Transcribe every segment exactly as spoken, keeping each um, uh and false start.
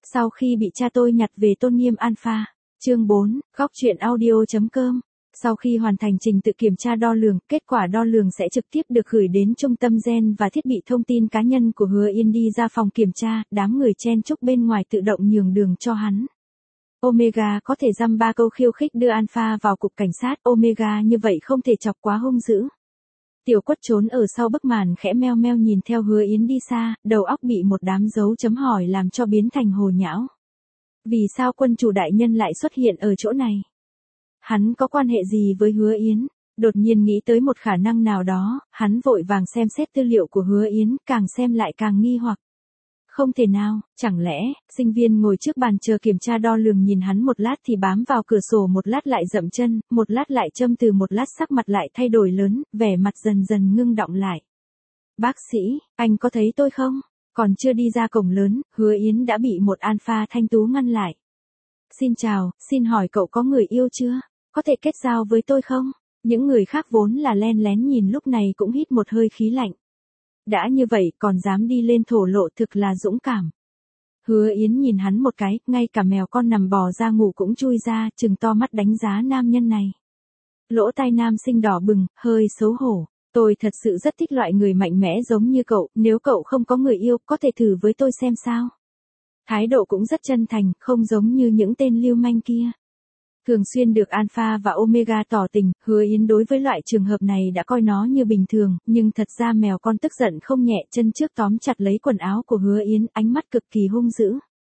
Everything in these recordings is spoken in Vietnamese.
Sau khi bị cha tôi nhặt về tôn nghiêm alpha. Chương bốn, góc truyện audio.com. Sau khi hoàn thành trình tự kiểm tra đo lường, kết quả đo lường sẽ trực tiếp được gửi đến trung tâm gen và thiết bị thông tin cá nhân của Hứa Yên. Đi ra phòng kiểm tra, đám người chen chúc bên ngoài tự động nhường đường cho hắn. Omega có thể dăm ba câu khiêu khích đưa Alpha vào cục cảnh sát, Omega như vậy không thể chọc quá hung dữ. Tiểu Quất trốn ở sau bức màn khẽ meo meo nhìn theo Hứa Yến đi xa, đầu óc bị một đám dấu chấm hỏi làm cho biến thành hồ nhão. Vì sao quân chủ đại nhân lại xuất hiện ở chỗ này? Hắn có quan hệ gì với Hứa Yến? Đột nhiên nghĩ tới một khả năng nào đó, hắn vội vàng xem xét tư liệu của Hứa Yến, càng xem lại càng nghi hoặc. Không thể nào, chẳng lẽ, sinh viên ngồi trước bàn chờ kiểm tra đo lường nhìn hắn một lát thì bám vào cửa sổ, một lát lại dậm chân, một lát lại châm từ, một lát sắc mặt lại thay đổi lớn, vẻ mặt dần dần ngưng đọng lại. Bác sĩ, anh có thấy tôi không? Còn chưa đi ra cổng lớn, Hứa Yến đã bị một alpha thanh tú ngăn lại. Xin chào, xin hỏi cậu có người yêu chưa? Có thể kết giao với tôi không? Những người khác vốn là len lén nhìn lúc này cũng hít một hơi khí lạnh. Đã như vậy còn dám đi lên thổ lộ, thực là dũng cảm. Hứa Yến nhìn hắn một cái, ngay cả mèo con nằm bò ra ngủ cũng chui ra, trừng to mắt đánh giá nam nhân này. Lỗ tai nam sinh đỏ bừng, hơi xấu hổ. Tôi thật sự rất thích loại người mạnh mẽ giống như cậu, nếu cậu không có người yêu, có thể thử với tôi xem sao. Thái độ cũng rất chân thành, không giống như những tên lưu manh kia. Thường xuyên được Alpha và Omega tỏ tình, Hứa Yến đối với loại trường hợp này đã coi nó như bình thường, nhưng thật ra mèo con tức giận không nhẹ, chân trước tóm chặt lấy quần áo của Hứa Yến, ánh mắt cực kỳ hung dữ.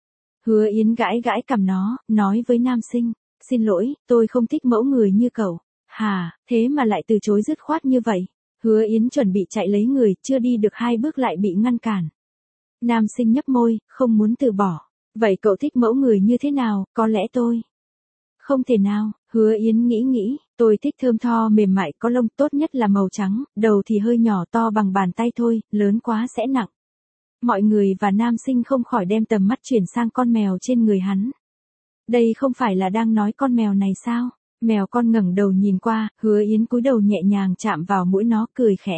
Hứa Yến gãi gãi cằm nó, nói với nam sinh, xin lỗi, tôi không thích mẫu người như cậu. Hà, thế mà lại từ chối dứt khoát như vậy. Hứa Yến chuẩn bị chạy lấy người, chưa đi được hai bước lại bị ngăn cản. Nam sinh nhấp môi, không muốn từ bỏ. Vậy cậu thích mẫu người như thế nào? Có lẽ tôi... Không thể nào, Hứa Yến nghĩ nghĩ, tôi thích thơm tho mềm mại có lông, tốt nhất là màu trắng, đầu thì hơi nhỏ to bằng bàn tay thôi, lớn quá sẽ nặng. Mọi người và nam sinh không khỏi đem tầm mắt chuyển sang con mèo trên người hắn. Đây không phải là đang nói con mèo này sao? Mèo con ngẩng đầu nhìn qua, Hứa Yến cúi đầu nhẹ nhàng chạm vào mũi nó, cười khẽ.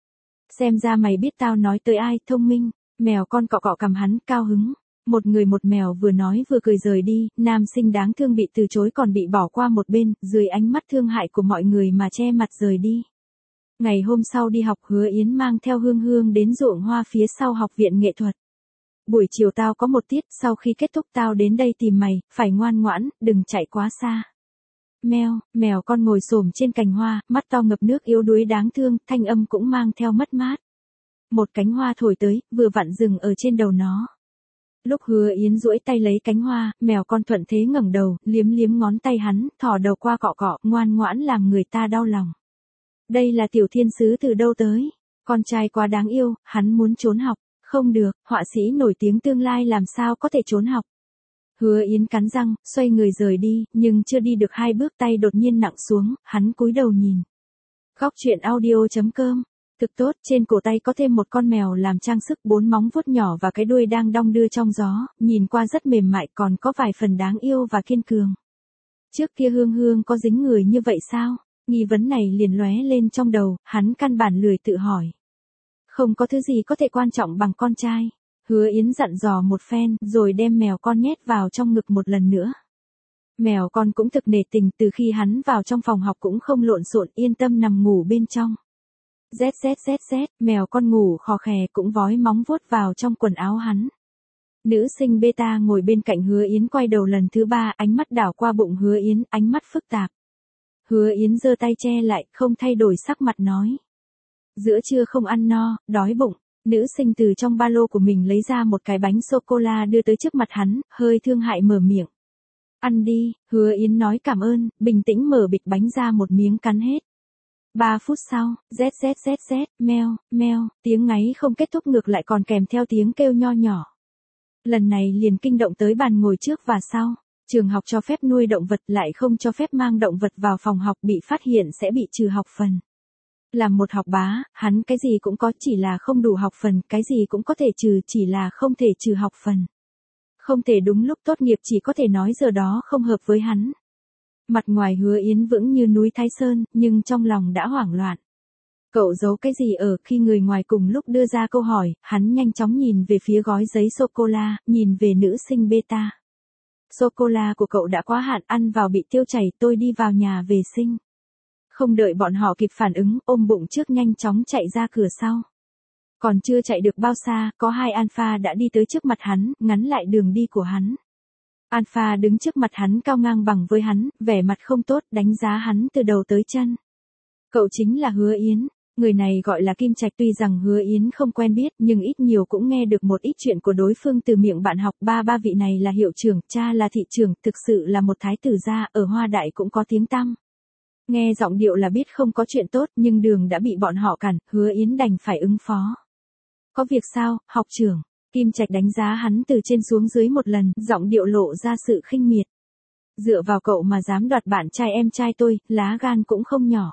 Xem ra mày biết tao nói tới ai, thông minh. Mèo con cọ cọ cằm hắn, cao hứng. Một người một mèo vừa nói vừa cười rời đi, nam sinh đáng thương bị từ chối còn bị bỏ qua một bên, dưới ánh mắt thương hại của mọi người mà che mặt rời đi. Ngày hôm sau đi học, Hứa Yến mang theo Hương Hương đến ruộng hoa phía sau học viện nghệ thuật. Buổi chiều tao có một tiết, sau khi kết thúc tao đến đây tìm mày, phải ngoan ngoãn, đừng chạy quá xa. Mèo, mèo con ngồi xổm trên cành hoa, mắt to ngập nước yếu đuối đáng thương, thanh âm cũng mang theo mất mát. Một cánh hoa thổi tới, vừa vặn dừng ở trên đầu nó. Lúc Hứa Yến duỗi tay lấy cánh hoa, mèo con thuận thế ngẩng đầu, liếm liếm ngón tay hắn, thò đầu qua cọ cọ, ngoan ngoãn làm người ta đau lòng. Đây là tiểu thiên sứ từ đâu tới? Con trai quá đáng yêu, hắn muốn trốn học. Không được, họa sĩ nổi tiếng tương lai làm sao có thể trốn học. Hứa Yến cắn răng, xoay người rời đi, nhưng chưa đi được hai bước tay đột nhiên nặng xuống, hắn cúi đầu nhìn. Góc truyện audio.com. Thực tốt, trên cổ tay có thêm một con mèo làm trang sức, bốn móng vuốt nhỏ và cái đuôi đang đong đưa trong gió, nhìn qua rất mềm mại, còn có vài phần đáng yêu và kiên cường. Trước kia Hương Hương có dính người như vậy sao? Nghi vấn này liền lóe lên trong đầu, hắn căn bản lười tự hỏi. Không có thứ gì có thể quan trọng bằng con trai. Hứa Yến dặn dò một phen, rồi đem mèo con nhét vào trong ngực một lần nữa. Mèo con cũng thực nể tình, từ khi hắn vào trong phòng học cũng không lộn xộn, yên tâm nằm ngủ bên trong. Zét zét zét zét, mèo con ngủ khò khè cũng vói móng vuốt vào trong quần áo hắn. Nữ sinh beta ngồi bên cạnh Hứa Yến quay đầu lần thứ ba, ánh mắt đảo qua bụng Hứa Yến, ánh mắt phức tạp. Hứa Yến giơ tay che lại, không thay đổi sắc mặt nói. Giữa trưa không ăn no, đói bụng. Nữ sinh từ trong ba lô của mình lấy ra một cái bánh sô-cô-la đưa tới trước mặt hắn, hơi thương hại mở miệng. Ăn đi, Hứa Yến nói cảm ơn, bình tĩnh mở bịch bánh ra một miếng cắn hết. Ba phút sau, zét zét zét zét, meo, meo, tiếng ngáy không kết thúc ngược lại còn kèm theo tiếng kêu nho nhỏ. Lần này liền kinh động tới bàn ngồi trước và sau. Trường học cho phép nuôi động vật lại không cho phép mang động vật vào phòng học, bị phát hiện sẽ bị trừ học phần. Làm một học bá, hắn cái gì cũng có, chỉ là không đủ học phần, cái gì cũng có thể trừ, chỉ là không thể trừ học phần. Không thể đúng lúc tốt nghiệp, chỉ có thể nói giờ đó không hợp với hắn. Mặt ngoài Hứa Yến vững như núi Thái Sơn, nhưng trong lòng đã hoảng loạn. Cậu giấu cái gì ở? Khi người ngoài cùng lúc đưa ra câu hỏi, hắn nhanh chóng nhìn về phía gói giấy sô-cô-la, nhìn về nữ sinh beta. Sô-cô-la của cậu đã quá hạn, ăn vào bị tiêu chảy, tôi đi vào nhà vệ sinh. Không đợi bọn họ kịp phản ứng, ôm bụng trước nhanh chóng chạy ra cửa sau. Còn chưa chạy được bao xa, có hai alpha đã đi tới trước mặt hắn, ngắn lại đường đi của hắn. Alpha đứng trước mặt hắn cao ngang bằng với hắn, vẻ mặt không tốt, đánh giá hắn từ đầu tới chân. Cậu chính là Hứa Yến. Người này gọi là Kim Trạch, tuy rằng Hứa Yến không quen biết nhưng ít nhiều cũng nghe được một ít chuyện của đối phương từ miệng bạn học. Ba ba vị này là hiệu trưởng, cha là thị trưởng, thực sự là một thái tử gia, ở Hoa Đại cũng có tiếng tăm. Nghe giọng điệu là biết không có chuyện tốt, nhưng đường đã bị bọn họ cản, Hứa Yến đành phải ứng phó. Có việc sao, học trưởng? Kim Trạch đánh giá hắn từ trên xuống dưới một lần, giọng điệu lộ ra sự khinh miệt. Dựa vào cậu mà dám đoạt bạn trai em trai tôi, lá gan cũng không nhỏ.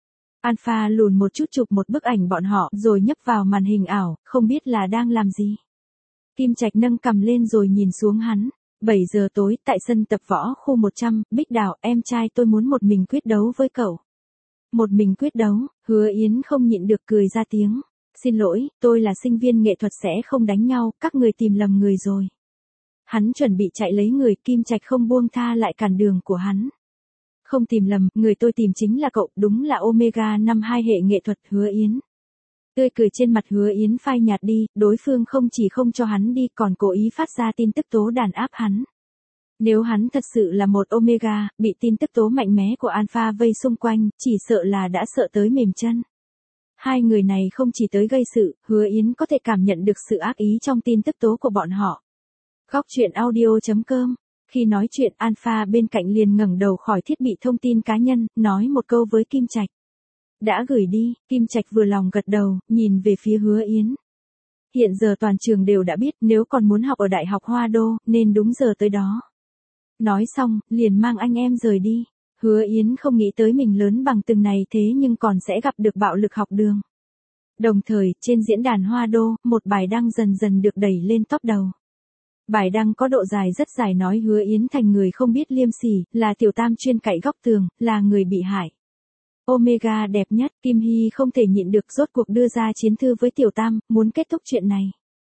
Alpha lùn một chút chụp một bức ảnh bọn họ rồi nhấp vào màn hình ảo, không biết là đang làm gì. Kim Trạch nâng cằm lên rồi nhìn xuống hắn. bảy giờ tối, tại sân tập võ khu một trăm, Bích Đào, em trai tôi muốn một mình quyết đấu với cậu. Một mình quyết đấu? Hứa Yến không nhịn được cười ra tiếng. Xin lỗi, tôi là sinh viên nghệ thuật sẽ không đánh nhau, các người tìm lầm người rồi. Hắn chuẩn bị chạy lấy người, Kim Trạch không buông tha lại cản đường của hắn. Không tìm lầm, người tôi tìm chính là cậu, đúng là Omega năm hai hệ nghệ thuật. Hứa Yến. Tươi cười trên mặt Hứa Yến phai nhạt đi, đối phương không chỉ không cho hắn đi còn cố ý phát ra tin tức tố đàn áp hắn. Nếu hắn thật sự là một Omega, bị tin tức tố mạnh mẽ của Alpha vây xung quanh, chỉ sợ là đã sợ tới mềm chân. Hai người này không chỉ tới gây sự, Hứa Yến có thể cảm nhận được sự ác ý trong tin tức tố của bọn họ. Góc truyện audio chấm com. Khi nói chuyện, Alpha bên cạnh liền ngẩng đầu khỏi thiết bị thông tin cá nhân, nói một câu với Kim Trạch. Đã gửi đi. Kim Trạch vừa lòng gật đầu, nhìn về phía Hứa Yến. Hiện giờ toàn trường đều đã biết, nếu còn muốn học ở Đại học Hoa Đô, nên đúng giờ tới đó. Nói xong, liền mang anh em rời đi. Hứa Yến không nghĩ tới mình lớn bằng từng này thế nhưng còn sẽ gặp được bạo lực học đường. Đồng thời, trên diễn đàn Hoa Đô, một bài đăng dần dần được đẩy lên top đầu. Bài đăng có độ dài rất dài nói Hứa Yến thành người không biết liêm sỉ, là tiểu tam chuyên cậy góc tường, là người bị hại. Omega đẹp nhất, Kim Hy không thể nhịn được rốt cuộc đưa ra chiến thư với tiểu tam, muốn kết thúc chuyện này.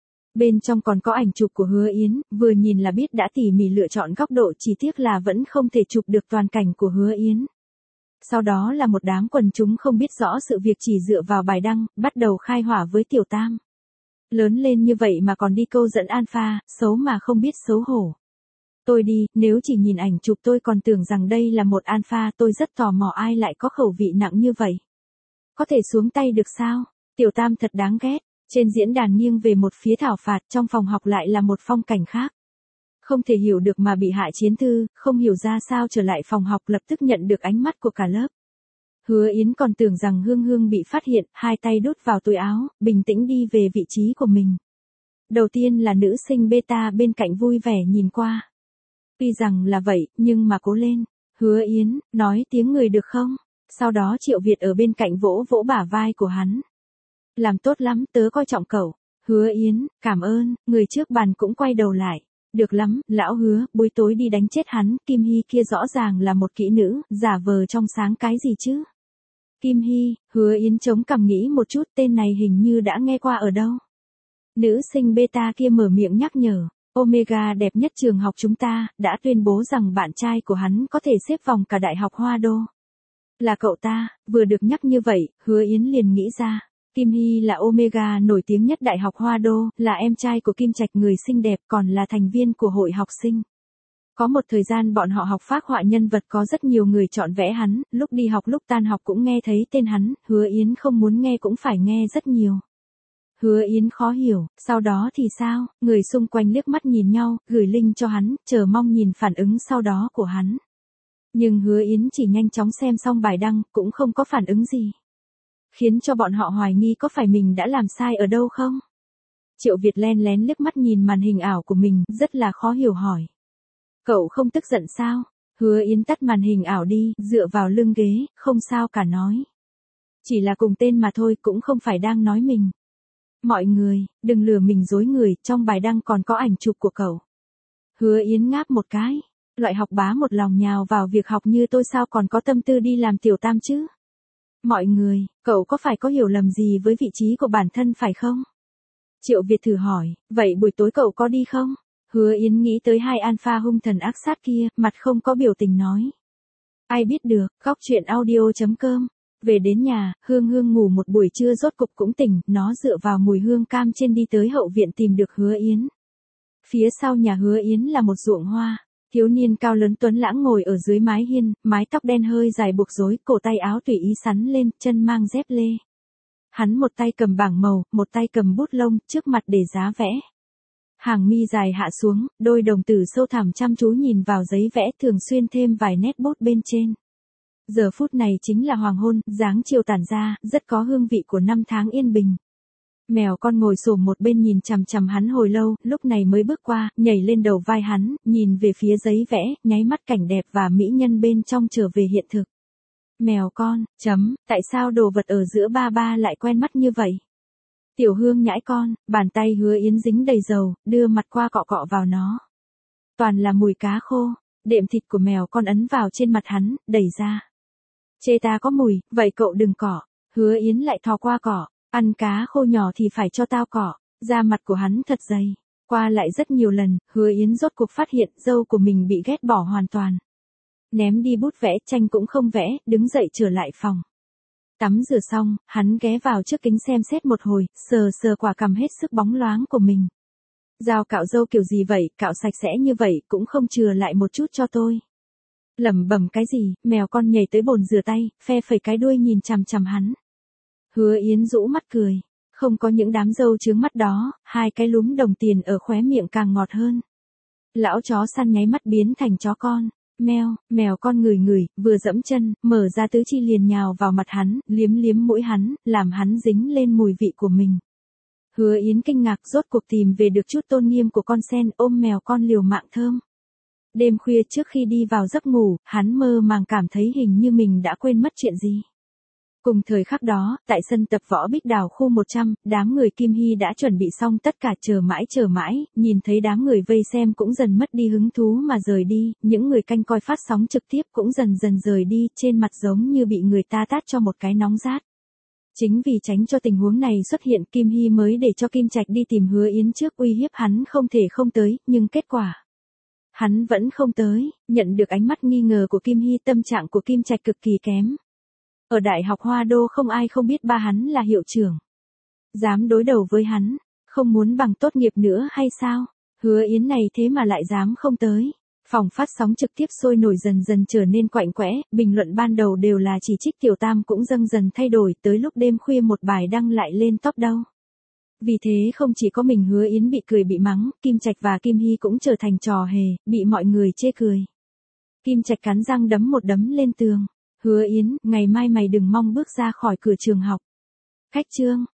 Bên trong còn có ảnh chụp của Hứa Yến, vừa nhìn là biết đã tỉ mỉ lựa chọn góc độ, chỉ tiếc là vẫn không thể chụp được toàn cảnh của Hứa Yến. Sau đó là một đám quần chúng không biết rõ sự việc chỉ dựa vào bài đăng, bắt đầu khai hỏa với tiểu tam. Lớn lên như vậy mà còn đi câu dẫn Alpha, xấu mà không biết xấu hổ. Tôi đi, nếu chỉ nhìn ảnh chụp tôi còn tưởng rằng đây là một Alpha, tôi rất tò mò ai lại có khẩu vị nặng như vậy. Có thể xuống tay được sao? Tiểu tam thật đáng ghét. Trên diễn đàn nghiêng về một phía thảo phạt, trong phòng học lại là một phong cảnh khác. Không thể hiểu được mà bị hại chiến thư, không hiểu ra sao trở lại phòng học lập tức nhận được ánh mắt của cả lớp. Hứa Yến còn tưởng rằng Hương Hương bị phát hiện, hai tay đút vào túi áo, bình tĩnh đi về vị trí của mình. Đầu tiên là nữ sinh beta bên cạnh vui vẻ nhìn qua. Tuy rằng là vậy, nhưng mà cố lên. Hứa Yến, nói tiếng người được không? Sau đó Triệu Việt ở bên cạnh vỗ vỗ bả vai của hắn. Làm tốt lắm, tớ coi trọng cậu. Hứa Yến, cảm ơn, người trước bàn cũng quay đầu lại. Được lắm, lão Hứa, buổi tối đi đánh chết hắn, Kim Hy kia rõ ràng là một kỹ nữ, giả vờ trong sáng cái gì chứ? Kim Hy, Hứa Yến chống cằm nghĩ một chút, tên này hình như đã nghe qua ở đâu. Nữ sinh beta kia mở miệng nhắc nhở, Omega đẹp nhất trường học chúng ta, đã tuyên bố rằng bạn trai của hắn có thể xếp vòng cả Đại học Hoa Đô. Là cậu ta, vừa được nhắc như vậy, Hứa Yến liền nghĩ ra. Kim Hy là Omega nổi tiếng nhất Đại học Hoa Đô, là em trai của Kim Trạch người xinh đẹp còn là thành viên của hội học sinh. Có một thời gian bọn họ học phác họa nhân vật có rất nhiều người chọn vẽ hắn, lúc đi học lúc tan học cũng nghe thấy tên hắn, Hứa Yến không muốn nghe cũng phải nghe rất nhiều. Hứa Yến khó hiểu, sau đó thì sao, người xung quanh liếc mắt nhìn nhau, gửi link cho hắn, chờ mong nhìn phản ứng sau đó của hắn. Nhưng Hứa Yến chỉ nhanh chóng xem xong bài đăng, cũng không có phản ứng gì. Khiến cho bọn họ hoài nghi có phải mình đã làm sai ở đâu không? Triệu Việt len lén liếc mắt nhìn màn hình ảo của mình, rất là khó hiểu hỏi. Cậu không tức giận sao? Hứa Yến tắt màn hình ảo đi, dựa vào lưng ghế, không sao cả nói. Chỉ là cùng tên mà thôi, cũng không phải đang nói mình. Mọi người, đừng lừa mình dối người, trong bài đăng còn có ảnh chụp của cậu. Hứa Yến ngáp một cái, loại học bá một lòng nhào vào việc học như tôi sao còn có tâm tư đi làm tiểu tam chứ? Mọi người, cậu có phải có hiểu lầm gì với vị trí của bản thân phải không? Triệu Việt thử hỏi, vậy buổi tối cậu có đi không? Hứa Yến nghĩ tới hai alpha hung thần ác sát kia, mặt không có biểu tình nói. Ai biết được, góc chuyện audio.com. Về đến nhà, Hương Hương ngủ một buổi trưa rốt cục cũng tỉnh, nó dựa vào mùi hương cam trên đi tới hậu viện tìm được Hứa Yến. Phía sau nhà Hứa Yến là một ruộng hoa, thiếu niên cao lớn tuấn lãng ngồi ở dưới mái hiên, mái tóc đen hơi dài buộc rối, cổ tay áo tùy ý sắn lên, chân mang dép lê. Hắn một tay cầm bảng màu, một tay cầm bút lông, trước mặt để giá vẽ. Hàng mi dài hạ xuống, đôi đồng tử sâu thẳm chăm chú nhìn vào giấy vẽ, thường xuyên thêm vài nét bút bên trên. Giờ phút này chính là hoàng hôn, dáng chiều tản ra, rất có hương vị của năm tháng yên bình. Mèo con ngồi xổm một bên nhìn chằm chằm hắn hồi lâu, lúc này mới bước qua, nhảy lên đầu vai hắn, nhìn về phía giấy vẽ, nháy mắt cảnh đẹp và mỹ nhân bên trong trở về hiện thực. Mèo con, chấm, tại sao đồ vật ở giữa ba ba lại quen mắt như vậy? Tiểu Hương nhãi con, bàn tay Hứa Yến dính đầy dầu, đưa mặt qua cọ cọ vào nó. Toàn là mùi cá khô, đệm thịt của mèo con ấn vào trên mặt hắn, đẩy ra. Chê ta có mùi, vậy cậu đừng cọ. Hứa Yến lại thò qua cọ, ăn cá khô nhỏ thì phải cho tao cọ. Da mặt của hắn thật dày. Qua lại rất nhiều lần, Hứa Yến rốt cuộc phát hiện râu của mình bị ghét bỏ hoàn toàn. Ném đi bút vẽ, tranh cũng không vẽ, đứng dậy trở lại phòng. Tắm rửa xong, hắn ghé vào trước kính xem xét một hồi, sờ sờ quả cằm hết sức bóng loáng của mình. Dao cạo râu kiểu gì vậy, cạo sạch sẽ như vậy, cũng không chừa lại một chút cho tôi. Lẩm bẩm cái gì, mèo con nhảy tới bồn rửa tay, phe phẩy cái đuôi nhìn chằm chằm hắn. Hứa Yến rũ mắt cười, không có những đám râu chướng mắt đó, hai cái lúm đồng tiền ở khóe miệng càng ngọt hơn. Lão chó săn nháy mắt biến thành chó con. Mèo, mèo con ngửi ngửi, vừa dẫm chân, mở ra tứ chi liền nhào vào mặt hắn, liếm liếm mũi hắn, làm hắn dính lên mùi vị của mình. Hứa Yến kinh ngạc rốt cuộc tìm về được chút tôn nghiêm của con sen, ôm mèo con liều mạng thơm. Đêm khuya trước khi đi vào giấc ngủ, hắn mơ màng cảm thấy hình như mình đã quên mất chuyện gì. Cùng thời khắc đó, tại sân tập võ Bích Đào khu một trăm, đám người Kim Hy đã chuẩn bị xong tất cả, chờ mãi chờ mãi, nhìn thấy đám người vây xem cũng dần mất đi hứng thú mà rời đi, những người canh coi phát sóng trực tiếp cũng dần dần rời đi, trên mặt giống như bị người ta tát cho một cái nóng rát. Chính vì tránh cho tình huống này xuất hiện, Kim Hy mới để cho Kim Trạch đi tìm Hứa Yến trước, uy hiếp hắn không thể không tới, nhưng kết quả hắn vẫn không tới. Nhận được ánh mắt nghi ngờ của Kim Hy, tâm trạng của Kim Trạch cực kỳ kém. Ở Đại học Hoa Đô không ai không biết ba hắn là hiệu trưởng. Dám đối đầu với hắn, không muốn bằng tốt nghiệp nữa hay sao? Hứa Yến này thế mà lại dám không tới. Phòng phát sóng trực tiếp sôi nổi dần dần trở nên quạnh quẽ, bình luận ban đầu đều là chỉ trích Tiểu Tam cũng dần dần thay đổi, tới lúc đêm khuya một bài đăng lại lên top đâu. Vì thế không chỉ có mình Hứa Yến bị cười bị mắng, Kim Trạch và Kim Hy cũng trở thành trò hề, bị mọi người chê cười. Kim Trạch cắn răng đấm một đấm lên tường. Hứa Yến, ngày mai mày đừng mong bước ra khỏi cửa trường học. Khách trương,